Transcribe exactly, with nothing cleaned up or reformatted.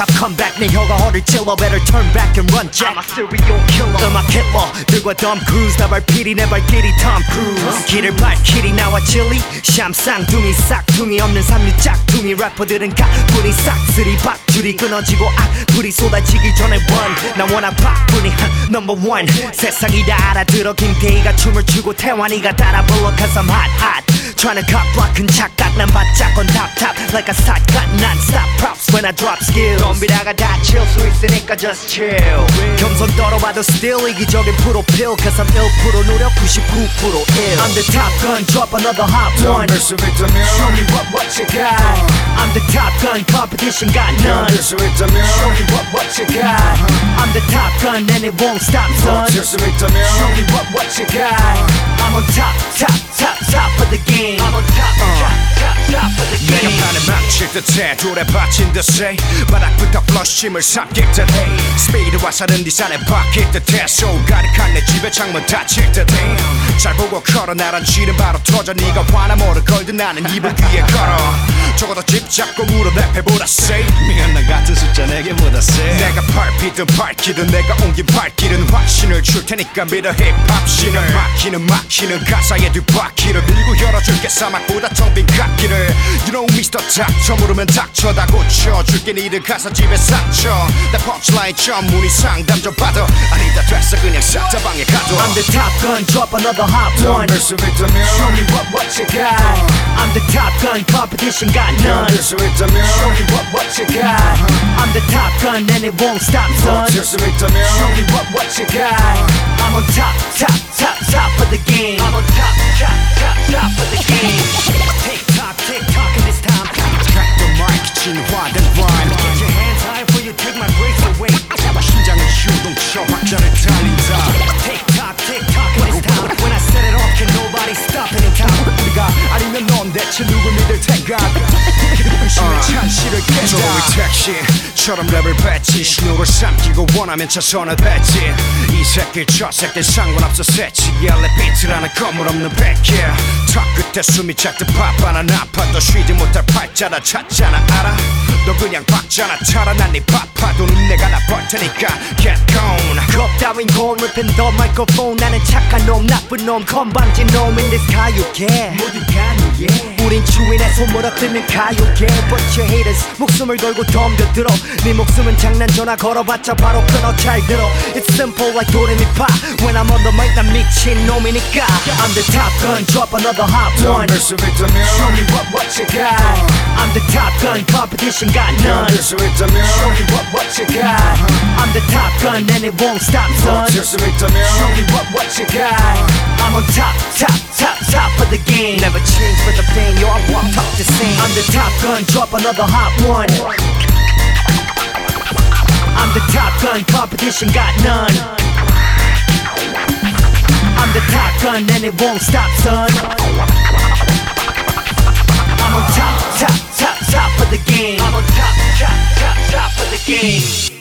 I've come back 내 혀가 허를 찔러 Better turn back and run Jack I'm a serial killer 음악 킬러들과 덤 크루즈 다 발길이 내 발길이 톰 크루즈 길을 발길이 나와 칠리 샴 쌍둥이 싹둥이 없는 삼류 짝퉁이 래퍼들은 가뿐히 싹쓸이 박줄이 끊어지고 악플이 쏟아지기 전에 run 나 원하 박뿐이 number one 세상이 다 알아들어 김태희가 춤을 추고 태환이가 따라 불러 Cause I'm hot hot Tryna cop block 큰 착각 난 바짝 on top top Like a sidecut non-stop props when I drop skills 덤비다가 다칠 수 있으니까 just chill 겸손 떨어봐도 still 이기적인 프로필 Cause I'm 일 퍼센트 노력 구십구 퍼센트 ill I'm the top gun drop another hot one Show me what what you got I'm the top gun competition got none Show me what what you got I'm the top gun and it won't stop son Show me what what you got I'm on top top top top of the game I'm on top top top top of the game 내가 판을 망칠 듯해 돌에 받친 듯해 바닥부터 플러심을 삼킬 듯해 스피드와 사는 네 산에 박힐 듯해 소울 가득한 내 집에 창문 닫힐 듯해 잘 보고 걸어 나란 쥐는 바로 터져 네가 화나 모를 걸든 나는 이불 위에 걸어 적어도 집 잡고 무릎 랩해보다 say 미안 나 같은 숫자 내게 보다 say 내가 밟히든 밝히든 내가 옮긴 발길은 확신을 줄 테니까 믿어 힙합 신을 막히는 막히는 가사에 뒷바퀴를 밀고 열어줄게 사막보다 텅 빈 갓길을 You know Mister 닥쳐 물으면 닥쳐 다 고쳐줄게 니들 가사 집에 상처 나 펀치라인 전문의 상담 좀 받아 아니다 됐어 그냥 싹 다 방에 가둬 I'm the top gun drop another hot one Show me what what you got I'm the top gun competition got none Show me what what you got I'm the top gun and it won't stop son Show me what what you got I'm on top top top top of the game I'm on top top top top of the game Tick tock tick tock in this time Crack the mic 진화된 rhyme Get your hands high before you take my breaks away 심장은 유동쳐 박자를 달린다 Tick tock tick tock in this time When I set it off can nobody stop it in time 우리가 아니면 넌 대체 누굴 믿을 텐가 의심의 찬시를 깬다 조의 택시처럼 랩을 뱉지 신호를 삼키고 원하면 차선을 뱉지 이 새끼 저 새끼 상관없어 새치 엘리베이터라는 건물 없는 백길 턱 끝에 숨이 찼듯 바빠난 아파도 쉬지 못할 팔자라 찾잖아 알아 너 그냥 박자나 타라 난 네 바빠도는 내가 나볼 테니까 get gone 겁 따윈 gon ripping the microphone 나는 착한 놈 나쁜 놈 건방진 놈 in this 가요계 모두가 너예 우린 주인의 손을 얻으면 가요계 But your haters 목숨을 걸고 덤벼들어 네 목숨은 장난 전화 걸어봤자 바로 끊어 잘 들어 It's simple like 도레미파 When I'm on the mic 난 미친 놈이니까 I'm the top gun drop another hot one Show me what what you got I'm the top gun competition got none Show me what what you got I'm the top gun and it won't stop son Show me what what you got I'm on top top top top of the game Never change for the fame yo I walk talk the same I'm the top gun drop another hot one I'm the top gun competition got none I'm the top gun and it won't stop son I'm on top top top top of the game I'm on top top top top of the game